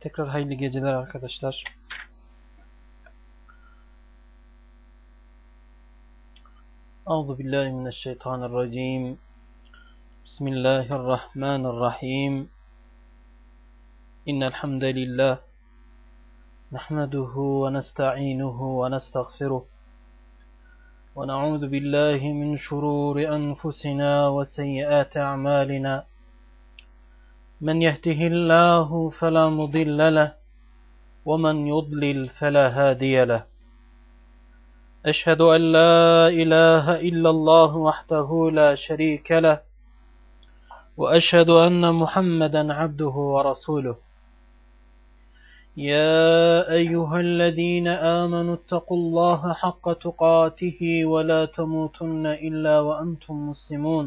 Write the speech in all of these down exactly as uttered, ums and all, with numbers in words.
Tekrar hayırlı geceler arkadaşlar. Euzubillahimineşşeytanirracim. Bismillahirrahmanirrahim. İnnel hamdelellah nahmeduhu ve nestainuhu ve nestağfiruh. Ve na'udzu billahi min şururi enfusina ve seyyiati a'malina. Men yehdihillahu fela mudille leh ve men yudlil fela hadiye leh. أشهد أن لا إله إلا الله وحده لا شريك له وأشهد أن محمدا عبده ورسوله يا أيها الذين آمنوا اتقوا الله حق تقاته ولا تموتن إلا وأنتم مسلمون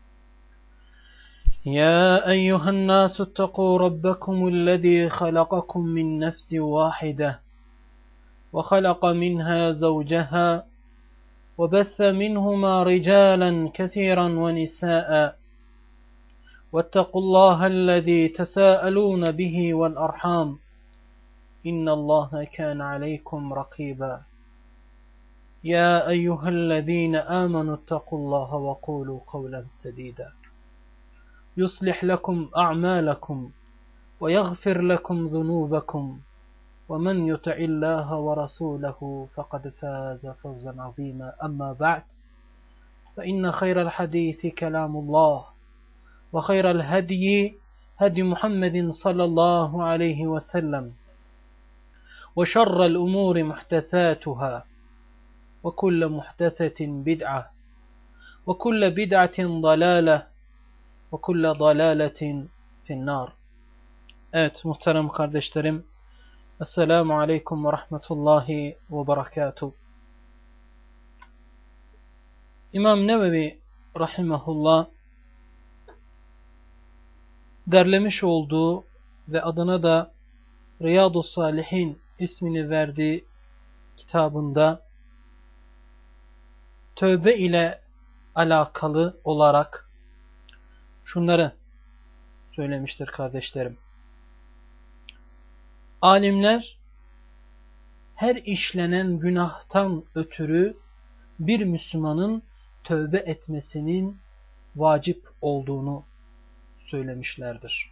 يا أيها الناس اتقوا ربكم الذي خلقكم من نفس واحدة وخلق منها زوجها وبث منهما رجالا كثيرا ونساء واتقوا الله الذي تساءلون به والأرحام إن الله كان عليكم رقيبا يا أيها الذين آمنوا اتقوا الله وقولوا قولا سديدا يصلح لكم أعمالكم ويغفر لكم ذنوبكم ومن يطع الله ورسوله فقد فاز فوزا عظيما أما بعد فإن خير الحديث كلام الله وخير الهدي هدي محمد صلى الله عليه وسلم وشر الأمور محدثاتها وكل محدثة بدعة وكل بدعة ضلالة وكل ضلالة في النار. Evet muhterem kardeşlerim, Esselamu Aleyküm ve Rahmetullahi ve Berekatuhu. İmam Nevevi Rahimahullah derlemiş olduğu ve adına da Riyadu Salihin ismini verdiği kitabında tövbe ile alakalı olarak şunları söylemiştir kardeşlerim. Alimler her işlenen günahtan ötürü bir Müslümanın tövbe etmesinin vacip olduğunu söylemişlerdir.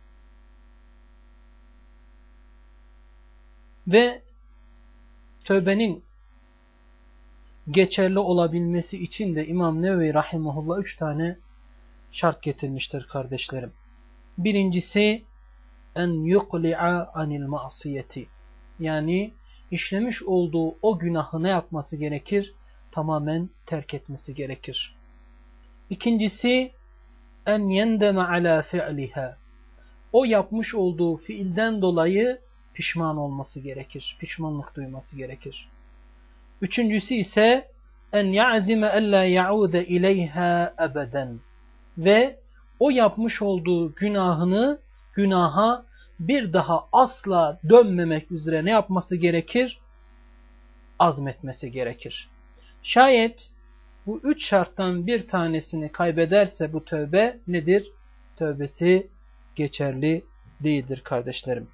Ve tövbenin geçerli olabilmesi için de İmam Nevevi Rahimahullah üç tane şart getirmiştir kardeşlerim. Birincisi en yukli'a anil ma'siyeti. Yani işlemiş olduğu o günahı ne yapması gerekir? Tamamen terk etmesi gerekir. İkincisi en yendeme ala fi'liha. O yapmış olduğu fiilden dolayı pişman olması gerekir. Pişmanlık duyması gerekir. Üçüncüsü ise en ya'zime alla ya'ude ileyha ebeden. Ve o yapmış olduğu günahını günaha bir daha asla dönmemek üzere ne yapması gerekir? Azmetmesi gerekir. Şayet bu üç şarttan bir tanesini kaybederse bu tövbe nedir? Tövbesi geçerli değildir kardeşlerim.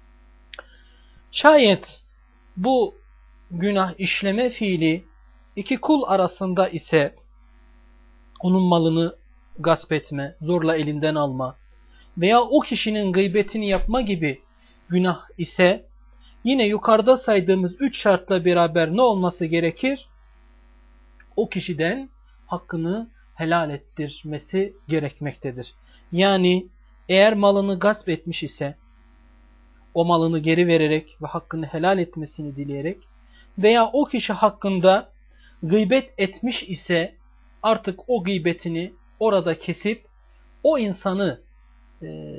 Şayet bu günah işleme fiili iki kul arasında ise onun malını gasp etme, zorla elinden alma veya o kişinin gıybetini yapma gibi günah ise yine yukarıda saydığımız üç şartla beraber ne olması gerekir? O kişiden hakkını helal ettirmesi gerekmektedir. Yani eğer malını gasp etmiş ise o malını geri vererek ve hakkını helal etmesini dileyerek veya o kişi hakkında gıybet etmiş ise artık o gıybetini orada kesip o insanı e,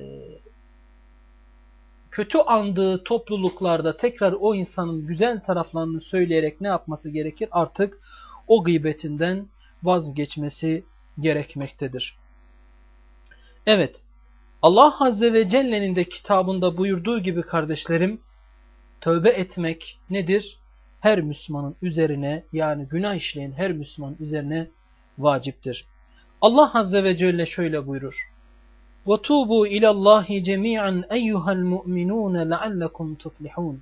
kötü andığı topluluklarda tekrar o insanın güzel taraflarını söyleyerek ne yapması gerekir? Artık o gıybetinden vazgeçmesi gerekmektedir. Evet, Allah Azze ve Celle'nin de kitabında buyurduğu gibi kardeşlerim, tövbe etmek nedir? Her Müslümanın üzerine, yani günah işleyen her Müslümanın üzerine vaciptir. Allah Azze ve Celle şöyle buyurur. وَتُوبُوا إِلَى اللّٰهِ جَمِيعًا اَيُّهَا الْمُؤْمِنُونَ لَعَلَّكُمْ تُفْلِحُونَ.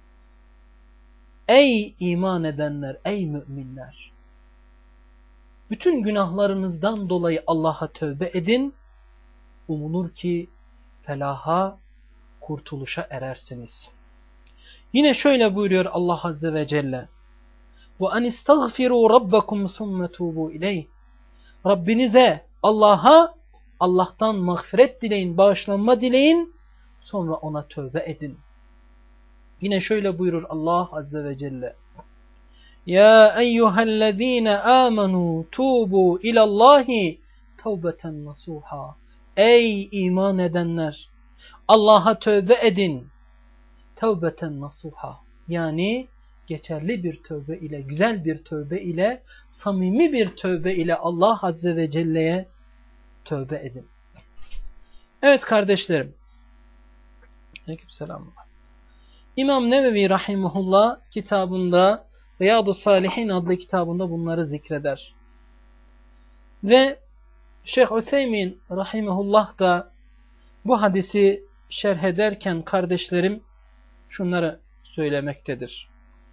Ey iman edenler, ey müminler! Bütün günahlarınızdan dolayı Allah'a tövbe edin. Umulur ki felaha, kurtuluşa erersiniz. Yine şöyle buyuruyor Allah Azze ve Celle. وَاَنْ اِسْتَغْفِرُوا رَبَّكُمْ ثُمَّ تُوبُوا اِلَيْهِ. Rabbinize, Allah'a, Allah'tan mağfiret dileyin, bağışlanma dileyin, sonra ona tövbe edin. Yine şöyle buyurur Allah Azze ve Celle. Ya eyyühellezine amenu tubu ilallahi tevbeten nasuha. Ey iman edenler! Allah'a tövbe edin. Tevbeten nasuha. Yani geçerli bir tövbe ile, güzel bir tövbe ile, samimi bir tövbe ile Allah Azze ve Celle'ye tövbe edin. Evet kardeşlerim. Aleykümselam. İmam Nevevi Rahimahullah kitabında Riyad-ı Salihin adlı kitabında bunları zikreder. Ve Şeyh Üseymin Rahimahullah da bu hadisi şerh ederken kardeşlerim şunları söylemektedir.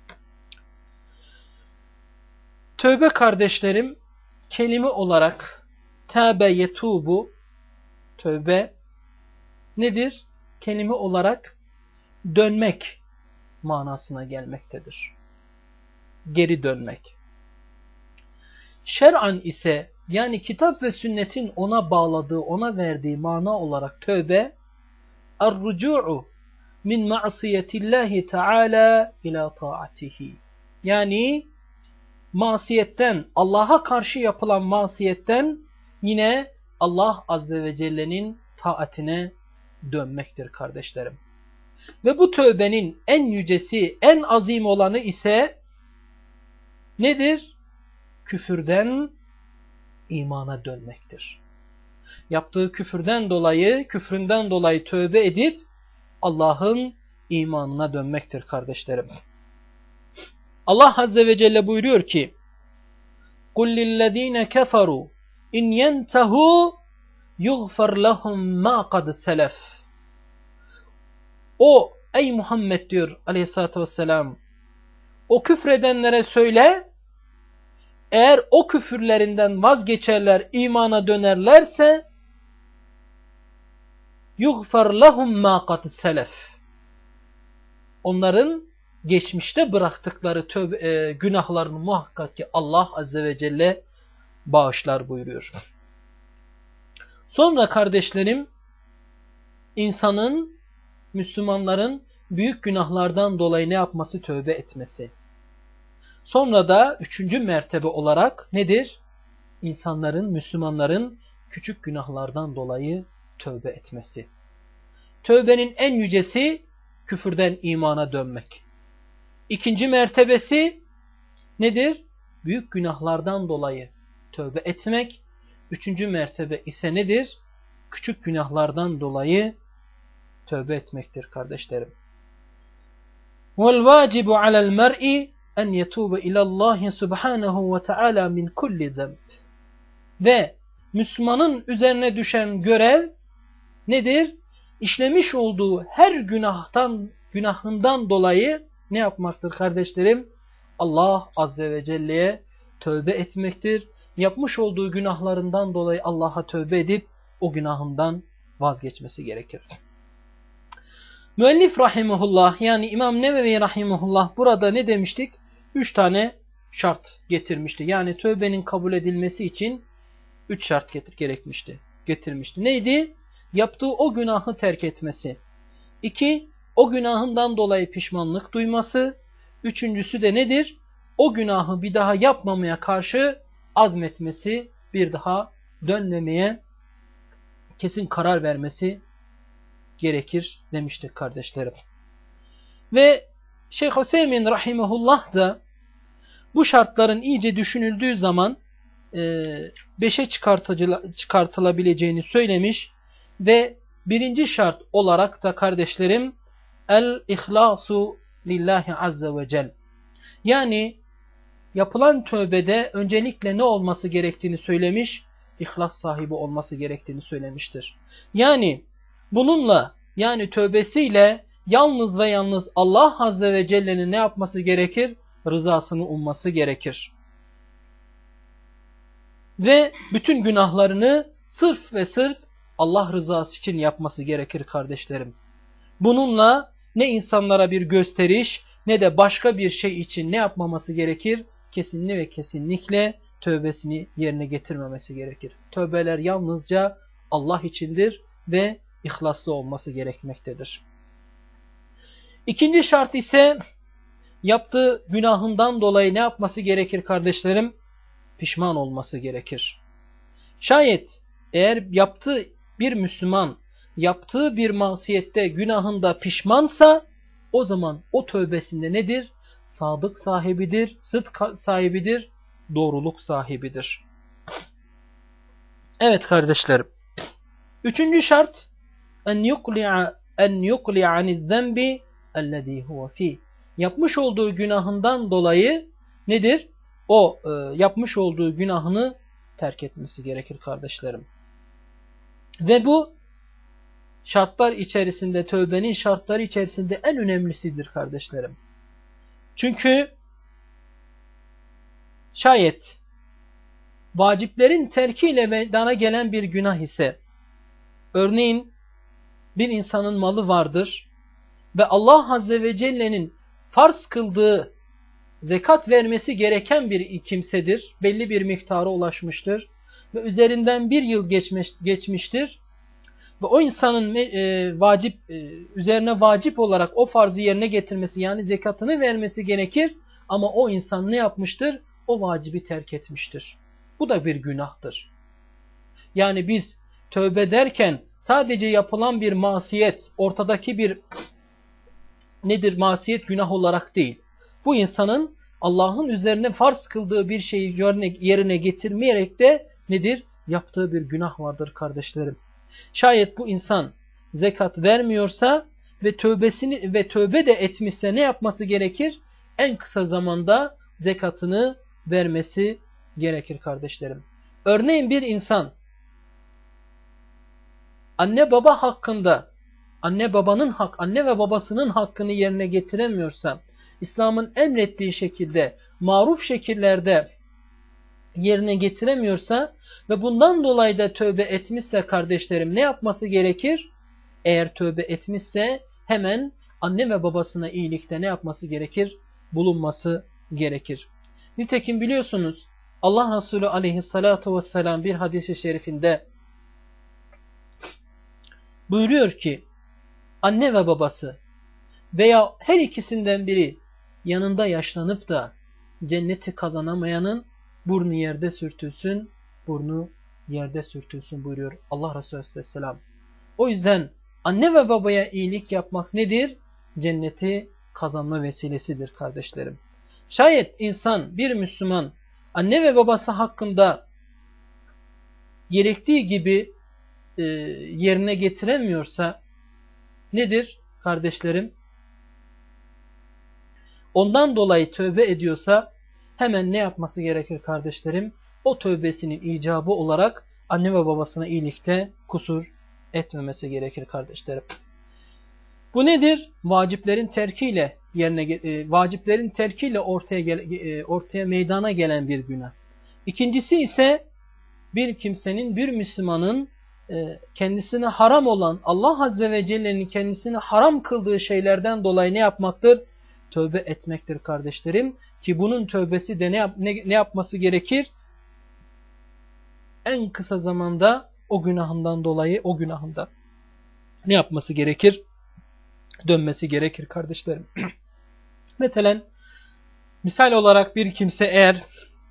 Tövbe kardeşlerim kelime olarak tâbe yetubu, tövbe nedir? Kelime olarak dönmek manasına gelmektedir. Geri dönmek. Şer'an ise yani kitap ve sünnetin ona bağladığı, ona verdiği mana olarak tövbe er-rucu'u min ma'siyetillahi teala ila taatihi. Yani masiyetten, Allah'a karşı yapılan masiyetten yine Allah Azze ve Celle'nin taatine dönmektir kardeşlerim. Ve bu tövbenin en yücesi, en azim olanı ise nedir? Küfürden imana dönmektir. Yaptığı küfürden dolayı, küfründen dolayı tövbe edip Allah'ın imanına dönmektir kardeşlerim. Allah Azze ve Celle buyuruyor ki قُلْ لِلَّذ۪ينَ كَفَرُوا اِنْ يَنْتَهُوا يُغْفَرْ لَهُمْ مَا قَدْ سَلَفْ. O ey Muhammed diyor aleyhissalatü vesselam, o küfredenlere söyle, eğer o küfürlerinden vazgeçerler, imana dönerlerse يُغْفَرْ لَهُمْ مَا قَدْ سَلَفْ. Onların geçmişte bıraktıkları tövbe, e, günahlarını muhakkak ki Allah Azze ve Celle bağışlar buyuruyor. Sonra kardeşlerim, insanın, Müslümanların büyük günahlardan dolayı ne yapması? Tövbe etmesi. Sonra da üçüncü mertebe olarak nedir? İnsanların, Müslümanların küçük günahlardan dolayı tövbe etmesi. Tövbenin en yücesi küfürden imana dönmek. İkinci mertebesi nedir? Büyük günahlardan dolayı tövbe etmek. Üçüncü mertebe ise nedir? Küçük günahlardan dolayı tövbe etmektir kardeşlerim. وَالْوَاجِبُ عَلَى الْمَرْءِ اَنْ يَتُوبَ اِلَى اللّٰهِ سُبْحَانَهُ وَتَعَالَى مِنْ كُلِّ ذَنْبٍ. Ve Müslümanın üzerine düşen görev nedir? İşlemiş olduğu her günahtan, günahından dolayı ne yapmaktır kardeşlerim? Allah Azze ve Celle'ye tövbe etmektir. Yapmış olduğu günahlarından dolayı Allah'a tövbe edip o günahından vazgeçmesi gerekir. Müellif rahimahullah yani İmam Nevevi rahimahullah burada ne demiştik? Üç tane şart getirmişti. Yani tövbenin kabul edilmesi için üç şart getir gerekmişti. Getirmişti. Neydi? Yaptığı o günahı terk etmesi. İki, o günahından dolayı pişmanlık duyması. Üçüncüsü de nedir? O günahı bir daha yapmamaya karşı azmetmesi, bir daha dönmemeye kesin karar vermesi gerekir demiştik kardeşlerim. Ve Şeyh Hüseyin rahimehullah da bu şartların iyice düşünüldüğü zaman e, beşe çıkartılabileceğini söylemiş ve birinci şart olarak da kardeşlerim el-ihlasu lillahi azze ve cel. Yani yapılan tövbede öncelikle ne olması gerektiğini söylemiş? ihlas sahibi olması gerektiğini söylemiştir. Yani bununla, yani tövbesiyle yalnız ve yalnız Allah Azze ve Celle'nin ne yapması gerekir? Rızasını umması gerekir. Ve bütün günahlarını sırf ve sırf Allah rızası için yapması gerekir kardeşlerim. Bununla ne insanlara bir gösteriş ne de başka bir şey için ne yapmaması gerekir? Kesinlikle ve kesinlikle tövbesini yerine getirmemesi gerekir. Tövbeler yalnızca Allah içindir ve ihlaslı olması gerekmektedir. İkinci şart ise yaptığı günahından dolayı ne yapması gerekir kardeşlerim? Pişman olması gerekir. Şayet eğer yaptığı bir Müslüman yaptığı bir masiyette günahında pişmansa o zaman o tövbesinde nedir? Sadık sahibidir, sıdk sahibidir, doğruluk sahibidir. Evet kardeşlerim. Üçüncü şart en yukli'a en yukli'a aniz-zenbi ellezî huve fî. Yapmış olduğu günahından dolayı nedir? O e, yapmış olduğu günahını terk etmesi gerekir kardeşlerim. Ve bu şartlar içerisinde, tövbenin şartları içerisinde en önemlisidir kardeşlerim. Çünkü şayet vaciplerin terkiyle meydana gelen bir günah ise, örneğin bir insanın malı vardır ve Allah Azze ve Celle'nin farz kıldığı zekat vermesi gereken bir kimsedir. Belli bir miktara ulaşmıştır ve üzerinden bir yıl geçmiş, geçmiştir. Ve o insanın e, vacip e, üzerine vacip olarak o farzı yerine getirmesi, yani zekatını vermesi gerekir. Ama o insan ne yapmıştır? O vacibi terk etmiştir. Bu da bir günahtır. Yani biz tövbe derken sadece yapılan bir masiyet, ortadaki bir nedir? Masiyet günah olarak değil. Bu insanın Allah'ın üzerine farz kıldığı bir şeyi yerine getirmeyerek de nedir? Yaptığı bir günah vardır kardeşlerim. Şayet bu insan zekat vermiyorsa ve tövbesini ve tövbe de etmişse ne yapması gerekir? En kısa zamanda zekatını vermesi gerekir kardeşlerim. Örneğin bir insan anne baba hakkında, anne babanın hak, anne ve babasının hakkını yerine getiremiyorsa, İslam'ın emrettiği şekilde, maruf şekillerde yerine getiremiyorsa ve bundan dolayı da tövbe etmişse kardeşlerim ne yapması gerekir? Eğer tövbe etmişse hemen anne ve babasına iyilikte ne yapması gerekir? Bulunması gerekir. Nitekim biliyorsunuz Allah Resulü aleyhissalatu vesselam bir hadis-i şerifinde buyuruyor ki anne ve babası veya her ikisinden biri yanında yaşlanıp da cenneti kazanamayanın burnu yerde sürtülsün, burnu yerde sürtülsün buyuruyor Allah Resulü aleyhisselam. O yüzden anne ve babaya iyilik yapmak nedir? Cenneti kazanma vesilesidir kardeşlerim. Şayet insan, bir Müslüman anne ve babası hakkında gerektiği gibi e, yerine getiremiyorsa nedir kardeşlerim? Ondan dolayı tövbe ediyorsa hemen ne yapması gerekir kardeşlerim? O tövbesinin icabı olarak anne ve babasına iyilikte kusur etmemesi gerekir kardeşlerim. Bu nedir? Vaciplerin terkiyle yerine e, vaciplerin terkiyle ortaya gel, e, ortaya meydana gelen bir günah. İkincisi ise bir kimsenin, bir Müslümanın e, kendisine haram olan, Allah Azze ve Celle'nin kendisine haram kıldığı şeylerden dolayı ne yapmaktır? Tövbe etmektir kardeşlerim. Ki bunun tövbesi de ne, yap, ne, ne yapması gerekir? En kısa zamanda o günahından dolayı, o günahından ne yapması gerekir? Dönmesi gerekir kardeşlerim. Mesela misal olarak bir kimse eğer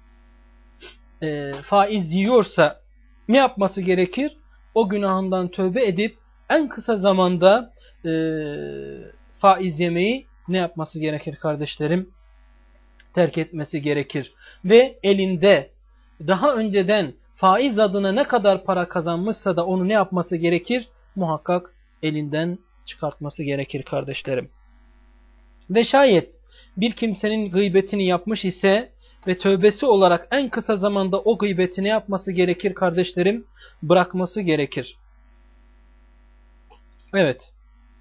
e, faiz yiyorsa ne yapması gerekir? O günahından tövbe edip en kısa zamanda e, faiz yemeyi ne yapması gerekir kardeşlerim? Terk etmesi gerekir. Ve elinde daha önceden faiz adına ne kadar para kazanmışsa da onu ne yapması gerekir? Muhakkak elinden çıkartması gerekir kardeşlerim. Ve şayet bir kimsenin gıybetini yapmış ise ve tövbesi olarak en kısa zamanda o gıybetini yapması gerekir kardeşlerim, bırakması gerekir. Evet.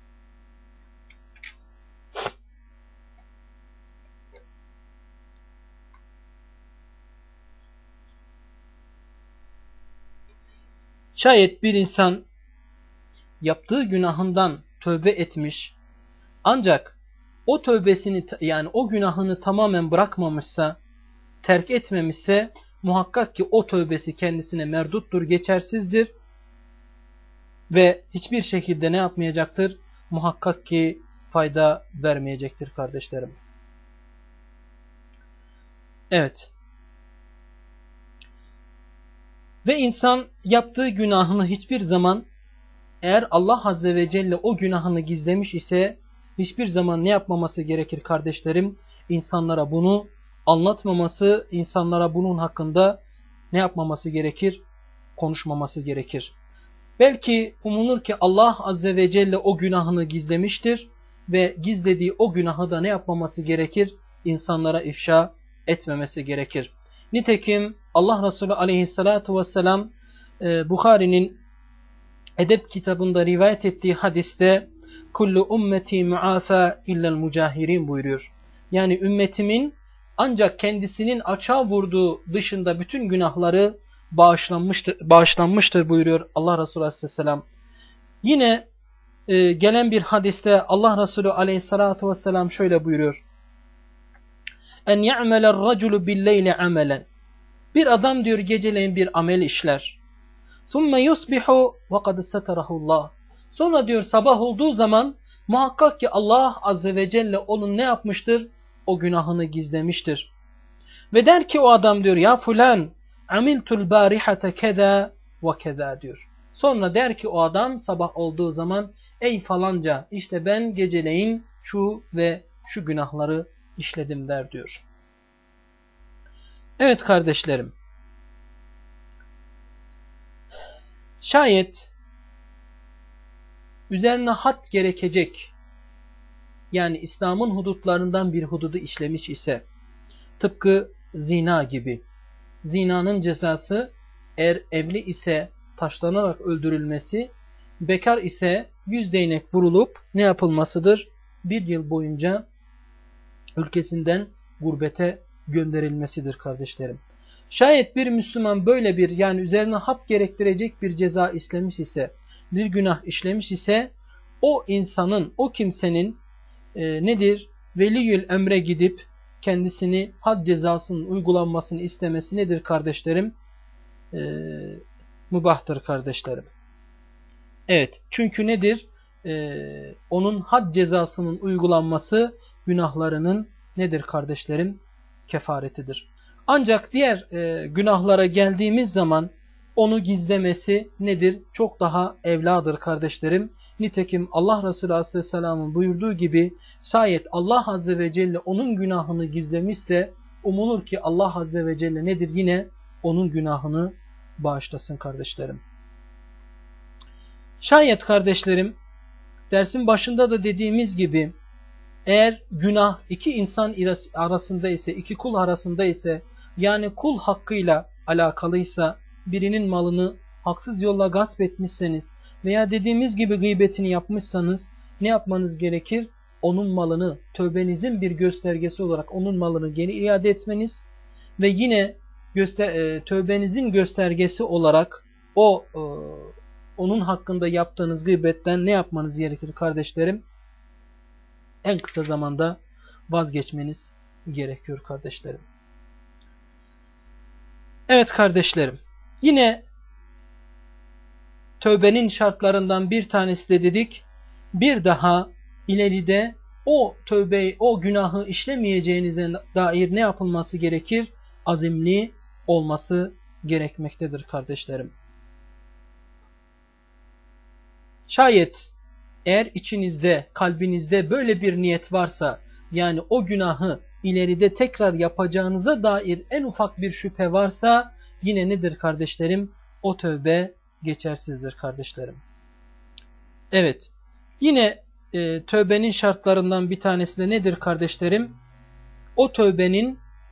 Şayet bir insan yaptığı günahından tövbe etmiş, ancak o tövbesini, yani o günahını tamamen bırakmamışsa, terk etmemişse, muhakkak ki o tövbesi kendisine merduttur, geçersizdir ve hiçbir şekilde ne yapmayacaktır? Muhakkak ki fayda vermeyecektir kardeşlerim. Evet. Ve insan yaptığı günahını hiçbir zaman, eğer Allah Azze ve Celle o günahını gizlemiş ise, hiçbir zaman ne yapmaması gerekir kardeşlerim? İnsanlara bunu anlatmaması, insanlara bunun hakkında ne yapmaması gerekir? Konuşmaması gerekir. Belki umulur ki Allah Azze ve Celle o günahını gizlemiştir ve gizlediği o günahı da ne yapmaması gerekir? İnsanlara ifşa etmemesi gerekir. Nitekim Allah Resulü Aleyhisselatü Vesselam e, Bukhari'nin edep kitabında rivayet ettiği hadiste kullu ummeti muafa illel mucahirin buyuruyor. Yani ümmetimin ancak kendisinin açığa vurduğu dışında bütün günahları bağışlanmıştır, bağışlanmıştır buyuruyor Allah Resulü Aleyhisselam. Yine e, gelen bir hadiste Allah Resulü Aleyhisselatü Vesselam şöyle buyuruyor. En ya'meler raculu billeyli amelen. Bir adam diyor geceleyin bir amel işler. Thumme yusbihu ve kad seterahullah. Sonra diyor sabah olduğu zaman muhakkak ki Allah Azze ve Celle onun ne yapmıştır? O günahını gizlemiştir. Ve der ki o adam diyor ya fulan amiltul barihate keda ve keda diyor. Sonra der ki o adam sabah olduğu zaman ey falanca işte ben geceleyin şu ve şu günahları işledim der diyor. Evet kardeşlerim. Şayet üzerine had gerekecek, yani İslam'ın hudutlarından bir hududu işlemiş ise, tıpkı zina gibi, zinanın cezası eğer evli ise taşlanarak öldürülmesi, bekar ise yüz değnek vurulup ne yapılmasıdır? Bir yıl boyunca ülkesinden gurbete gönderilmesidir kardeşlerim. Şayet bir Müslüman böyle bir, yani üzerine had gerektirecek bir ceza işlemiş ise, bir günah işlemiş ise, o insanın, o kimsenin e, nedir? Veliyül emre gidip kendisini had cezasının uygulanmasını istemesi nedir kardeşlerim? E, mübahtır kardeşlerim. Evet, çünkü nedir? E, onun had cezasının uygulanması günahlarının nedir kardeşlerim? Kefaretidir. Ancak diğer e, günahlara geldiğimiz zaman onu gizlemesi nedir? Çok daha evladır kardeşlerim. Nitekim Allah Resulü Aleyhisselam'ın buyurduğu gibi şayet Allah Azze ve Celle onun günahını gizlemişse umulur ki Allah Azze ve Celle nedir? Yine onun günahını bağışlasın kardeşlerim. Şayet kardeşlerim dersin başında da dediğimiz gibi eğer günah iki insan arasında ise, iki kul arasında ise, yani kul hakkıyla alakalıysa, birinin malını haksız yolla gasp etmişseniz veya dediğimiz gibi gıybetini yapmışsanız ne yapmanız gerekir? Onun malını tövbenizin bir göstergesi olarak onun malını geri iade etmeniz ve yine göster e, tövbenizin göstergesi olarak o e, onun hakkında yaptığınız gıybetten ne yapmanız gerekir kardeşlerim? En kısa zamanda vazgeçmeniz gerekiyor kardeşlerim. Evet kardeşlerim. Yine tövbenin şartlarından bir tanesi de dedik. Bir daha ileride o tövbeyi, o günahı işlemeyeceğinize dair ne yapılması gerekir? Azimli olması gerekmektedir kardeşlerim. Şayet eğer içinizde, kalbinizde böyle bir niyet varsa, yani o günahı ileride tekrar yapacağınıza dair en ufak bir şüphe varsa, yine nedir kardeşlerim? O tövbe geçersizdir kardeşlerim. Evet, yine e, tövbenin şartlarından bir tanesi de nedir kardeşlerim? O tövbenin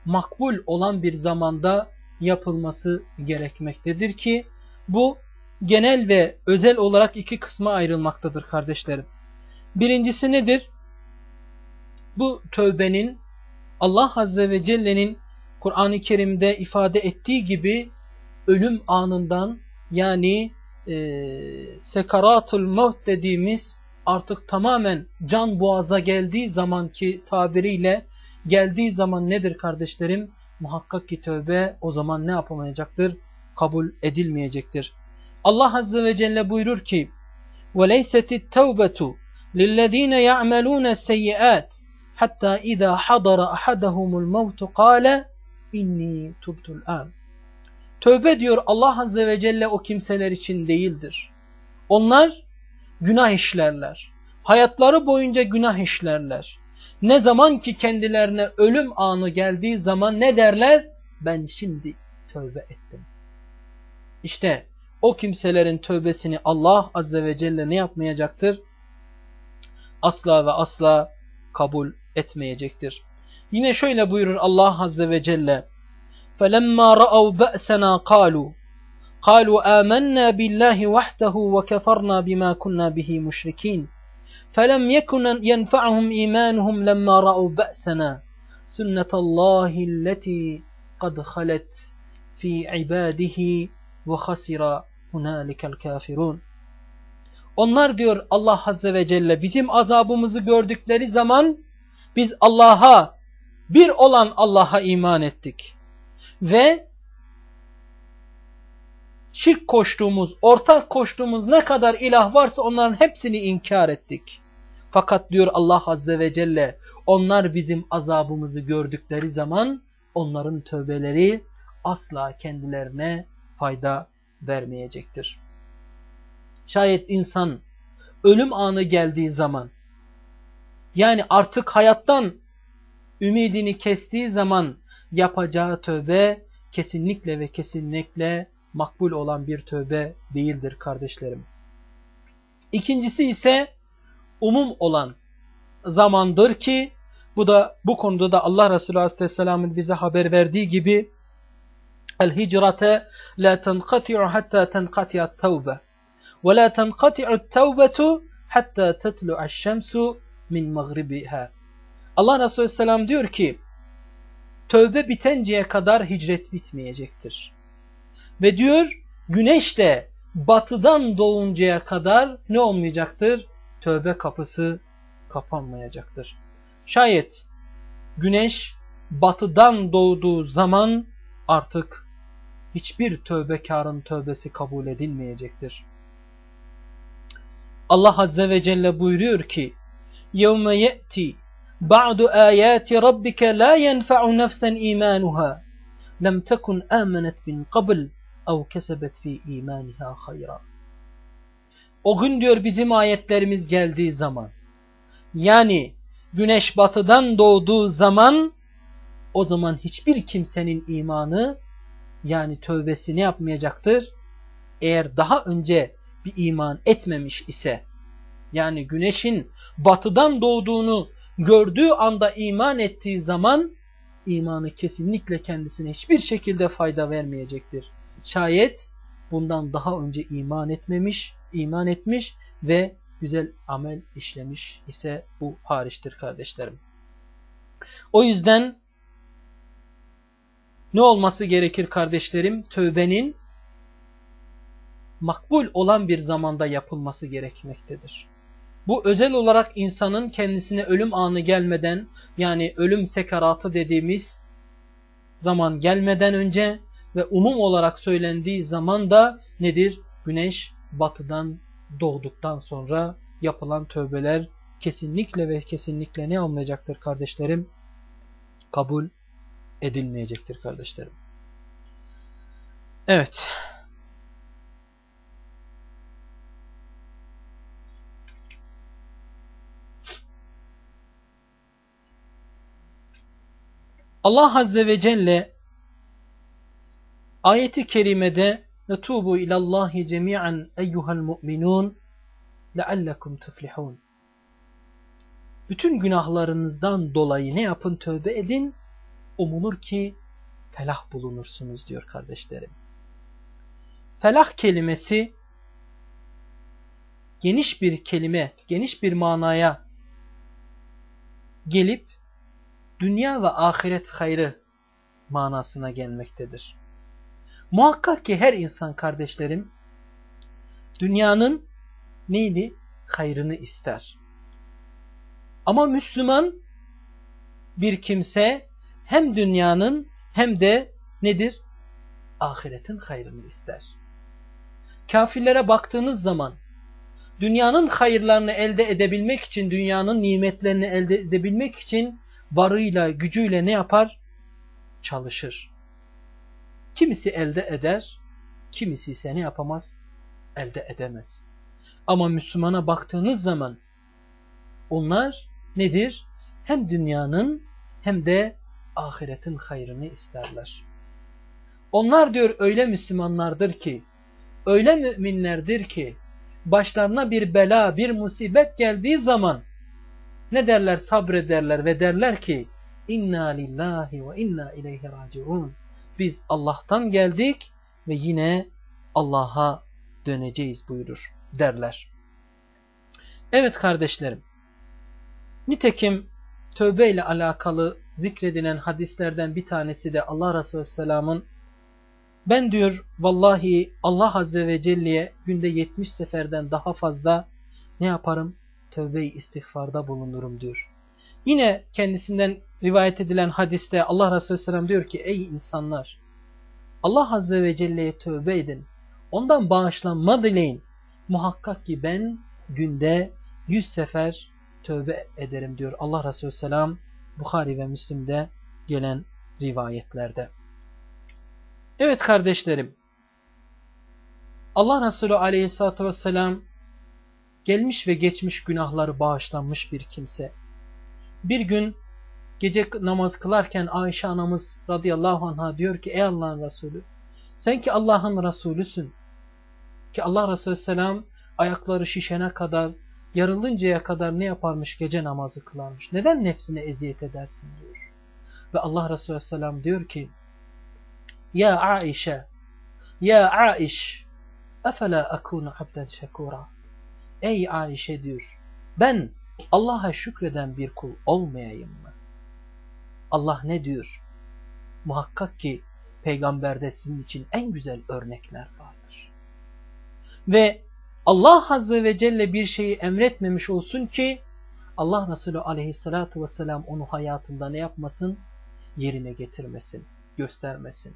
makbul olan bir zamanda yapılması gerekmektedir ki bu genel ve özel olarak iki kısma ayrılmaktadır kardeşlerim. Birincisi nedir? Bu tövbenin Allah Azze ve Celle'nin Kur'an-ı Kerim'de ifade ettiği gibi ölüm anından, yani e, sekaratul mevt dediğimiz artık tamamen can boğaza geldiği zamanki tabiriyle geldiği zaman nedir kardeşlerim? Muhakkak ki tövbe o zaman ne yapılmayacaktır? Kabul edilmeyecektir. Allah Azze ve Celle buyurur ki وَلَيْسَتِ التَّوْبَةُ لِلَّذ۪ينَ يَعْمَلُونَ السَّيِّئَاتِ حَتَّى إِذَا حَضَرَ أَحَدَهُمُ الْمَوْتُ قَالَ اِنِّي تُبْتُ الْآنِ. Tövbe diyor Allah Azze ve Celle o kimseler için değildir. Onlar günah işlerler. Hayatları boyunca günah işlerler. Ne zaman ki kendilerine ölüm anı geldiği zaman ne derler? Ben şimdi tövbe ettim. İşte o kimselerin tövbesini Allah Azze ve Celle ne yapmayacaktır? Asla ve asla kabul etmeyecektir. Yine şöyle buyurur Allah Azze ve Celle: فَلَمَّا رَأَوْا بَأْسَنَا قَالُوا قَالُوا آمَنَّا بِاللّٰهِ وَحْدَهُ وَكَفَرْنَا بِمَا كُنَّا بِهِ مُشْرِكِينَ فَلَمْ يَكُنْ يَنْفَعُهُمْ إِيمَانُهُمْ لَمَّا رَأَوْا بَأْسَنَا سُنَّةَ اللّٰهِ الَّتِي قَدْ خَلَتْ فِي عِبَادِهِ وَخَسِرَ هُنَالِكَ الْكَافِرُونَ. Onlar diyor Allah Azze ve Celle bizim azabımızı gördükleri zaman biz Allah'a, bir olan Allah'a iman ettik. Ve şirk koştuğumuz, ortak koştuğumuz ne kadar ilah varsa onların hepsini inkar ettik. Fakat diyor Allah Azze ve Celle, onlar bizim azabımızı gördükleri zaman onların tövbeleri asla kendilerine fayda vermeyecektir. Şayet insan ölüm anı geldiği zaman, yani artık hayattan ümidini kestiği zaman yapacağı tövbe kesinlikle ve kesinlikle makbul olan bir tövbe değildir kardeşlerim. İkincisi ise umum olan zamandır ki bu da bu konuda da Allah Resulü Aleyhisselam'ın bize haber verdiği gibi el hicrate la tenqati'u hatta tenqati'at tevbe ve la tenqati'ut tevbetu hatta tetlu'aş şemsu min mağribiha. Allah Resulü Aleyhisselam diyor ki tövbe bitenceye kadar hicret bitmeyecektir. Ve diyor güneş de batıdan doğuncaya kadar ne olmayacaktır? Tövbe kapısı kapanmayacaktır. Şayet güneş batıdan doğduğu zaman artık hiçbir tövbekarın tövbesi kabul edilmeyecektir. Allah Azze ve Celle buyuruyor ki يَوْمَ يَأْتِي بَعْدُ آيَاتِ رَبِّكَ لَا يَنْفَعُ نَفْسًا إِيمَانُهَا لَمْ تَكُنْ آمَنَتْ مِنْ قَبْلِ اَوْ كَسَبَتْ فِي اِيمَانِهَا خَيْرًا. O gün diyor bizim ayetlerimiz geldiği zaman, yani güneş batıdan doğduğu zaman, o zaman hiçbir kimsenin imanı, yani tövbesi ne yapmayacaktır? Eğer daha önce bir iman etmemiş ise, yani güneşin batıdan doğduğunu gördüğü anda iman ettiği zaman, imanı kesinlikle kendisine hiçbir şekilde fayda vermeyecektir. Şayet bundan daha önce iman etmemiş, iman etmiş ve güzel amel işlemiş ise bu hariçtir kardeşlerim. O yüzden ne olması gerekir kardeşlerim? Tövbenin makbul olan bir zamanda yapılması gerekmektedir. Bu özel olarak insanın kendisine ölüm anı gelmeden, yani ölüm sekaratı dediğimiz zaman gelmeden önce ve umum olarak söylendiği zaman da nedir? Güneş batıdan doğduktan sonra yapılan tövbeler kesinlikle ve kesinlikle ne olmayacaktır kardeşlerim? Kabul edilmeyecektir kardeşlerim. Evet. Allah Azze ve Celle ayeti kerimede ve tubu ilallahi cemi'an eyyuhel mu'minun leallekum tuflihun. Bütün günahlarınızdan dolayı ne yapın? Tövbe edin umulur ki felah bulunursunuz diyor kardeşlerim. Felah kelimesi geniş bir kelime, geniş bir manaya gelip dünya ve ahiret hayrı manasına gelmektedir. Muhakkak ki her insan kardeşlerim dünyanın neydi? Hayrını ister. Ama Müslüman bir kimse hem dünyanın hem de nedir? Ahiretin hayrını ister. Kafirlere baktığınız zaman dünyanın hayırlarını elde edebilmek için, dünyanın nimetlerini elde edebilmek için varıyla, gücüyle ne yapar? Çalışır. Kimisi elde eder, kimisi ise ne yapamaz? Elde edemez. Ama Müslümana baktığınız zaman onlar nedir? Hem dünyanın hem de ahiretin hayrını isterler. Onlar diyor öyle Müslümanlardır ki, öyle müminlerdir ki, başlarına bir bela, bir musibet geldiği zaman ne derler? Sabrederler ve derler ki İnna lillahi ve inna ileyhi raciun. Biz Allah'tan geldik ve yine Allah'a döneceğiz buyurur derler. Evet kardeşlerim. Nitekim tövbe ile alakalı zikredilen hadislerden bir tanesi de Allah Resulü Aleyhisselam'ın ben diyor vallahi Allah Azze ve Celle'ye günde yetmiş seferden daha fazla ne yaparım? Tövbe-i istiğfarda bulunurum diyor. Yine kendisinden rivayet edilen hadiste Allah Resulü Aleyhisselam diyor ki ey insanlar Allah Azze ve Celle'ye tövbe edin. Ondan bağışlanma dileyin. Muhakkak ki ben günde yüz sefer tövbe ederim diyor Allah Resulü Aleyhisselam Bukhari ve Müslim'de gelen rivayetlerde. Evet kardeşlerim, Allah Resulü Aleyhisselatü Vesselam gelmiş ve geçmiş günahları bağışlanmış bir kimse. Bir gün gece namaz kılarken Ayşe anamız radıyallahu anha diyor ki ey Allah'ın Resulü sen ki Allah'ın Resulüsün ki Allah Resulü Aleyhisselam ayakları şişene kadar yarılıncaya kadar ne yaparmış? Gece namazı kılarmış. Neden nefsine eziyet edersin diyor. Ve Allah Resulü Aleyhisselam diyor ki Ya Aişe Ya Aiş Efela akunu abden şekura. Ey Aişe diyor ben Allah'a şükreden bir kul olmayayım mı? Allah ne diyor? Muhakkak ki peygamberde sizin için en güzel örnekler vardır. Ve Allah Azze ve Celle bir şeyi emretmemiş olsun ki Allah Resulü Aleyhisselatü Vesselam onu hayatında ne yapmasın? Yerine getirmesin, göstermesin.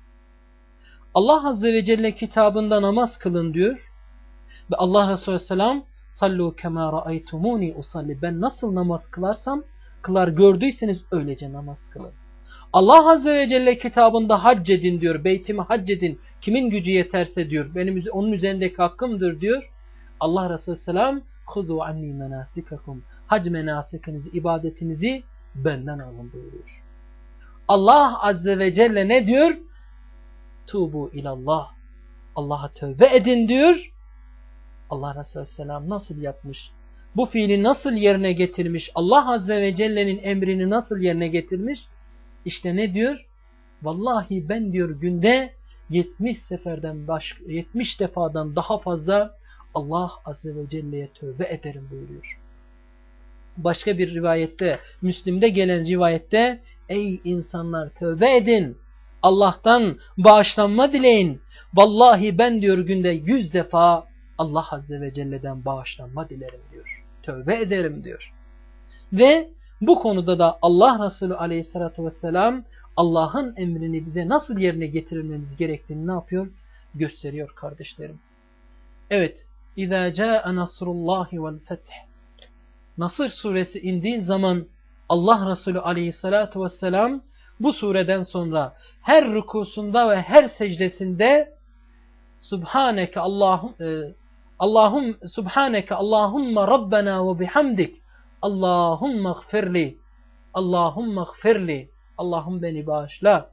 Allah Azze ve Celle kitabında namaz kılın diyor. Ve Allah Resulü Aleyhisselam sallu kema ra'aytumuni usalli. Ben nasıl namaz kılarsam kılar gördüyseniz öylece namaz kılın. Allah Azze ve Celle kitabında hac edin diyor. Beytimi hac edin. Kimin gücü yeterse diyor. Benim onun üzerindeki hakkımdır diyor. Allah Resulü Aleyhisselam huzu anni menasikakum. Hac menasikinizi, ibadetinizi benden alın buyuruyor. Allah Azze ve Celle ne diyor? Tubu ilallah. Allah'a tövbe edin diyor. Allah Resulü Aleyhisselam nasıl yapmış? Bu fiili nasıl yerine getirmiş? Allah Azze ve Celle'nin emrini nasıl yerine getirmiş? İşte ne diyor? Vallahi ben diyor günde yetmiş seferden baş, yetmiş defadan daha fazla Allah Azze ve Celle'ye tövbe ederim buyuruyor. Başka bir rivayette, Müslim'de gelen rivayette ey insanlar tövbe edin. Allah'tan bağışlanma dileyin. Vallahi ben diyor günde yüz defa Allah Azze ve Celle'den bağışlanma dilerim diyor. Tövbe ederim diyor. Ve bu konuda da Allah Resulü Aleyhisselatü Vesselam Allah'ın emrini bize nasıl yerine getirilmemiz gerektiğini ne yapıyor? Gösteriyor kardeşlerim. Evet. İzâ câe nasrullâhi vel feth. Nasır suresi indiği zaman Allah Resulü Aleyhisselatü Vesselam bu sureden sonra her rükusunda ve her secdesinde Subhaneke Allahum e, Allahum Subhaneke Allahumma Rabbena ve bihamdik Allahumma gfirli Allahumma gfirli Allahum beni bağışla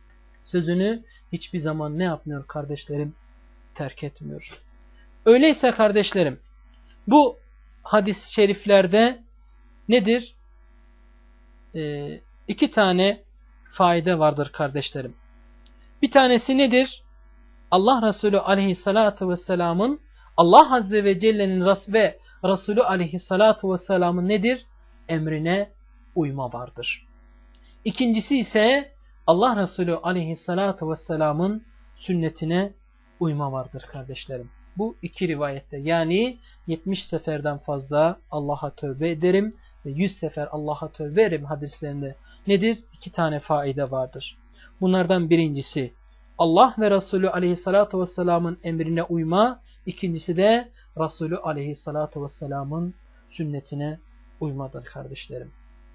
sözünü hiçbir zaman ne yapmıyor kardeşlerim? Terk etmiyor. Öyleyse kardeşlerim bu hadis-i şeriflerde nedir? Ee, iki tane faide vardır kardeşlerim. Bir tanesi nedir? Allah Resulü aleyhissalatu vesselamın Allah Azze ve Celle'nin ve Resulü aleyhissalatu vesselamın nedir? Emrine uyma vardır. İkincisi ise Allah Resulü aleyhissalatu vesselamın sünnetine uyma vardır kardeşlerim. Bu iki rivayette, yani yetmiş seferden fazla Allah'a tövbe ederim ve yüz sefer Allah'a tövbe ederim hadislerinde nedir? İki tane faide vardır. Bunlardan birincisi Allah ve Resulü aleyhissalatu vesselamın emrine uyma, ikincisi de Resulü aleyhissalatu vesselamın sünnetine uymadır kardeşlerim.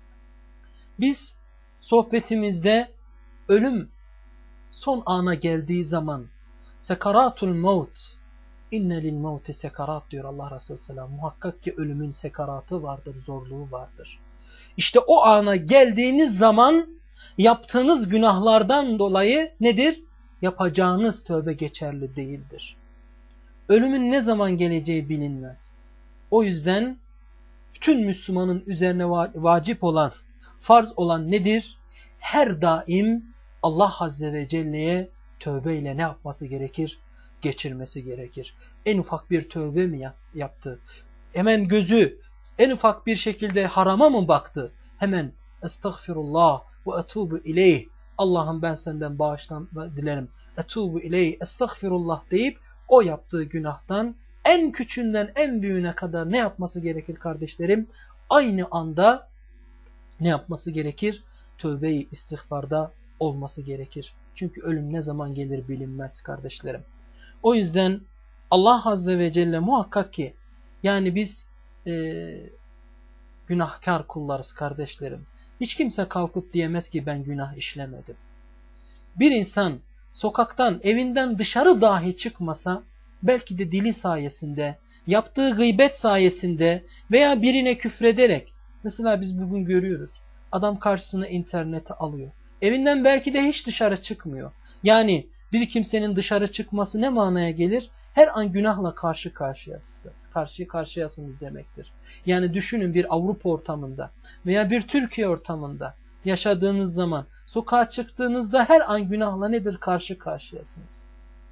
Biz sohbetimizde ölüm son ana geldiği zaman sekaratul maut, inne lil mauti sekarat diyor Allah Resulü Selam. Muhakkak ki ölümün sekaratı vardır, zorluğu vardır. İşte o ana geldiğiniz zaman yaptığınız günahlardan dolayı nedir? Yapacağınız tövbe geçerli değildir. Ölümün ne zaman geleceği bilinmez. O yüzden bütün Müslümanın üzerine vacip olan, farz olan nedir? Her daim Allah Azze ve Celle'ye tövbe ile ne yapması gerekir? Geçirmesi gerekir. En ufak bir tövbe mi yaptı? Hemen gözü en ufak bir şekilde harama mı baktı? Hemen estağfirullah ve etubu ileyh. Allah'ım ben senden bağışlan dilerim. Etubu ileyh, estağfirullah deyip o yaptığı günahtan en küçüğünden en büyüğüne kadar ne yapması gerekir kardeşlerim? Aynı anda ne yapması gerekir? Tövbe-i istiğfarda olması gerekir. Çünkü ölüm ne zaman gelir bilinmez kardeşlerim. O yüzden Allah Azze ve Celle muhakkak ki, yani biz e, günahkar kullarız kardeşlerim. Hiç kimse kalkıp diyemez ki ben günah işlemedim. Bir insan sokaktan, evinden dışarı dahi çıkmasa, belki de dili sayesinde, yaptığı gıybet sayesinde veya birine küfrederek, mesela biz bugün görüyoruz, adam karşısına interneti alıyor. Evinden belki de hiç dışarı çıkmıyor. Yani bir kimsenin dışarı çıkması ne manaya gelir? Her an günahla karşı karşıyasınız. Karşı karşıyasınız demektir. Yani düşünün, bir Avrupa ortamında veya bir Türkiye ortamında yaşadığınız zaman sokağa çıktığınızda her an günahla nedir? Karşı karşıyasınız.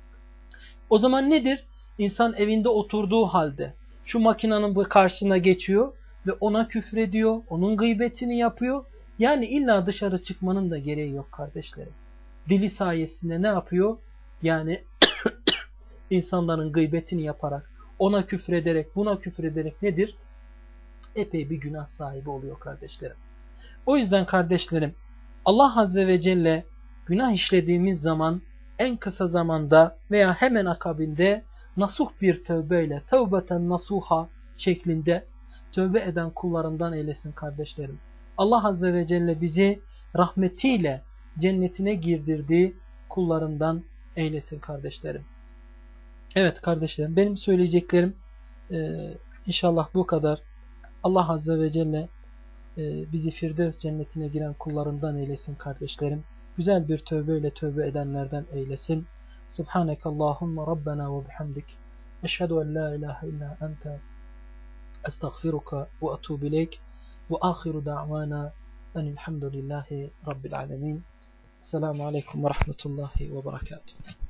O zaman nedir? İnsan evinde oturduğu halde şu makinenin karşısına geçiyor ve ona küfrediyor, onun gıybetini yapıyor. Yani illa dışarı çıkmanın da gereği yok kardeşlerim. Dili sayesinde ne yapıyor? Yani insanların gıybetini yaparak, ona küfrederek, buna küfrederek nedir? Epey bir günah sahibi oluyor kardeşlerim. O yüzden kardeşlerim, Allah Azze ve Celle günah işlediğimiz zaman en kısa zamanda veya hemen akabinde nasuh bir tövbeyle, tevbeten nasuha şeklinde tövbe eden kullarından eylesin kardeşlerim. Allah Azze ve Celle bizi rahmetiyle cennetine girdirdiği kullarından eylesin kardeşlerim. Evet kardeşlerim, benim söyleyeceklerim e, inşallah bu kadar. Allah Azze ve Celle e, bizi Firdevs cennetine giren kullarından eylesin kardeşlerim. Güzel bir tövbeyle tövbe edenlerden eylesin. Subhaneke Allahumma Rabbena ve bihamdik. Eşhedü en la ilahe illa ente estağfiruka ve etubu ileyk. Ve ahiru da'vana enilhamdülillahi rabbil alemin. Esselamu aleyküm ve rahmetullahi ve berekatuhu.